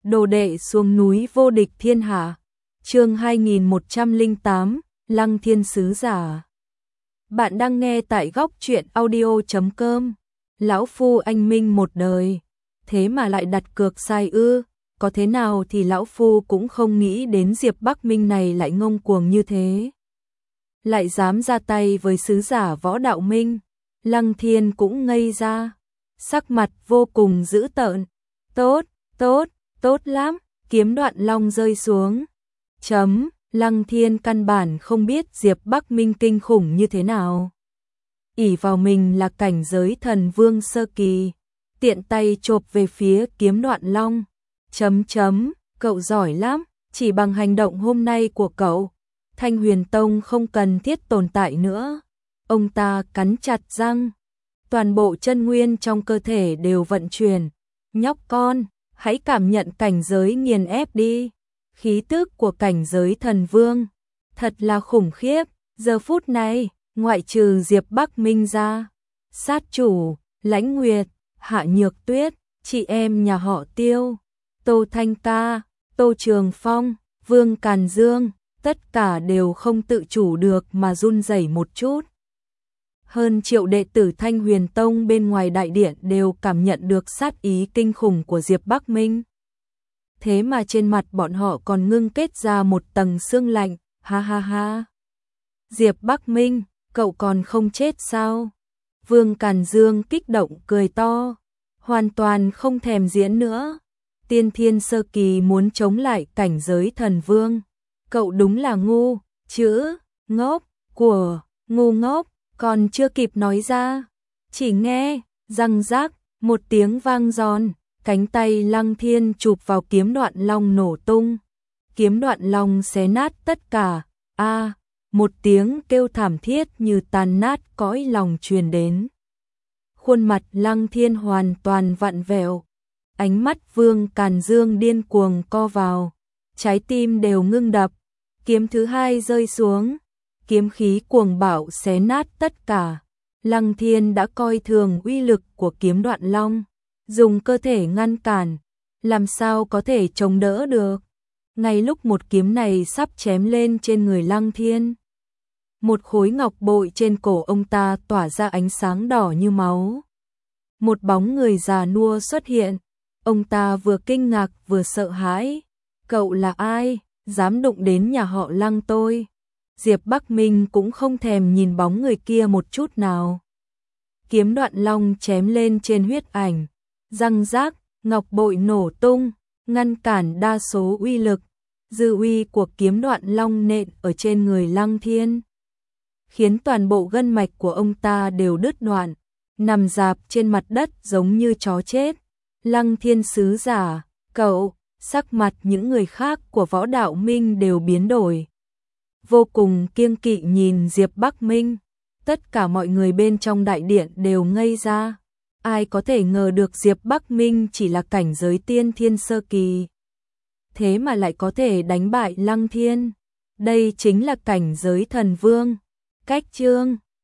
Đồ đệ xuống núi vô địch thiên hạ. Chương 2108, Lăng Thiên sứ giả. Bạn đang nghe tại góc truyện audio.com. Lão phu anh minh một đời, thế mà lại đặt cược sai ư? Có thế nào thì lão phu cũng không nghĩ đến Diệp Bắc Minh này lại ngông cuồng như thế. Lại dám ra tay với sứ giả Võ Đạo Minh. Lăng Thiên cũng ngây ra, sắc mặt vô cùng dữ tợn. Tốt lắm, kiếm Đoạn Long rơi xuống. Lăng Thiên căn bản không biết Diệp Bắc Minh kinh khủng như thế nào. Ỷ vào mình là cảnh giới thần vương sơ kỳ, tiện tay chộp về phía kiếm Đoạn Long. Cậu giỏi lắm, chỉ bằng hành động hôm nay của cậu, Thanh Huyền Tông không cần thiết tồn tại nữa. Ông ta cắn chặt răng, toàn bộ chân nguyên trong cơ thể đều vận chuyển. Nhóc con, hãy cảm nhận cảnh giới nghiền ép đi. Khí tức của cảnh giới thần vương thật là khủng khiếp. Giờ phút này, ngoại trừ Diệp Bắc Minh ra, sát chủ, Lãnh Nguyệt, Hạ Nhược Tuyết, chị em nhà họ Tiêu, Tô Thanh Ca, Tô Trường Phong, Vương Càn Dương, tất cả đều không tự chủ được mà run rẩy một chút. Hơn triệu đệ tử Thanh Huyền Tông bên ngoài đại điện đều cảm nhận được sát ý kinh khủng của Diệp Bắc Minh. Thế mà trên mặt bọn họ còn ngưng kết ra một tầng sương lạnh, ha ha ha. Diệp Bắc Minh, cậu còn không chết sao? Vương Càn Dương kích động cười to, hoàn toàn không thèm diễn nữa. Tiên thiên sơ kỳ muốn chống lại cảnh giới thần vương. Cậu đúng là ngu, chữ, ngốc, của, ngu ngốc, còn chưa kịp nói ra. Chỉ nghe, răng rác, một tiếng vang giòn, cánh tay Lăng Thiên chụp vào kiếm Đoạn Long nổ tung. Kiếm Đoạn Long xé nát tất cả, một tiếng kêu thảm thiết như tan nát cõi lòng truyền đến. Khuôn mặt Lăng Thiên hoàn toàn vặn vẹo, ánh mắt Vương Càn Dương điên cuồng co vào, trái tim đều ngưng đập. Kiếm thứ hai rơi xuống, kiếm khí cuồng bạo xé nát tất cả. Lăng Thiên đã coi thường uy lực của kiếm Đoạn Long, dùng cơ thể ngăn cản, làm sao có thể chống đỡ được. Ngay lúc một kiếm này sắp chém lên trên người Lăng Thiên, một khối ngọc bội trên cổ ông ta tỏa ra ánh sáng đỏ như máu. Một bóng người già nua xuất hiện, ông ta vừa kinh ngạc vừa sợ hãi. Cậu là ai, dám đụng đến nhà họ Lăng tôi? Diệp Bắc Minh cũng không thèm nhìn bóng người kia một chút nào. Kiếm Đoạn Long chém lên trên huyết ảnh, răng rác, ngọc bội nổ tung, ngăn cản đa số uy lực. Dư uy của kiếm Đoạn Long nện ở trên người Lăng Thiên, khiến toàn bộ gân mạch của ông ta đều đứt đoạn, nằm rạp trên mặt đất giống như chó chết. Lăng Thiên sứ giả, cậu, sắc mặt những người khác của Võ Đạo Minh đều biến đổi, vô cùng kiêng kỵ nhìn Diệp Bắc Minh. Tất cả mọi người bên trong đại điện đều ngây ra. Ai có thể ngờ được Diệp Bắc Minh chỉ là cảnh giới tiên thiên sơ kỳ, thế mà lại có thể đánh bại Lăng Thiên. Đây chính là cảnh giới thần vương. Cách chương